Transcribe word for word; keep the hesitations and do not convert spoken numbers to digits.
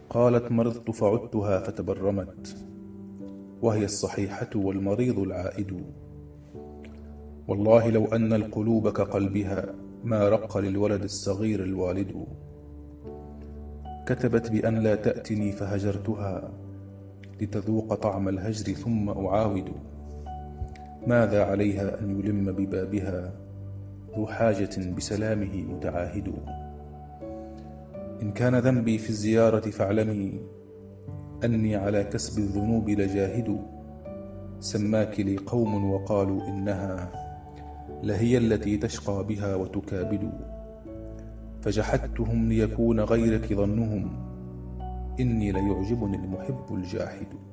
قالت مرضت فعدتها فتبرمت، وهي الصحيحة والمريض العائد. والله لو أن القلوب كقلبها ما رق للولد الصغير الوالد. كتبت بأن لا تأتني فهجرتها لتذوق طعم الهجر ثم أعاود. ماذا عليها أن يلم ببابها ذو حاجة بسلامه متعاهد. إن كان ذنبي في الزيارة فاعلمي أني على كسب الذنوب لجاهد. سماك لي قوم وقالوا إنها لهي التي تشقى بها وتكابد. فجحدتهم ليكون غيرك ظنهم إني ليعجبني المحب الجاحد.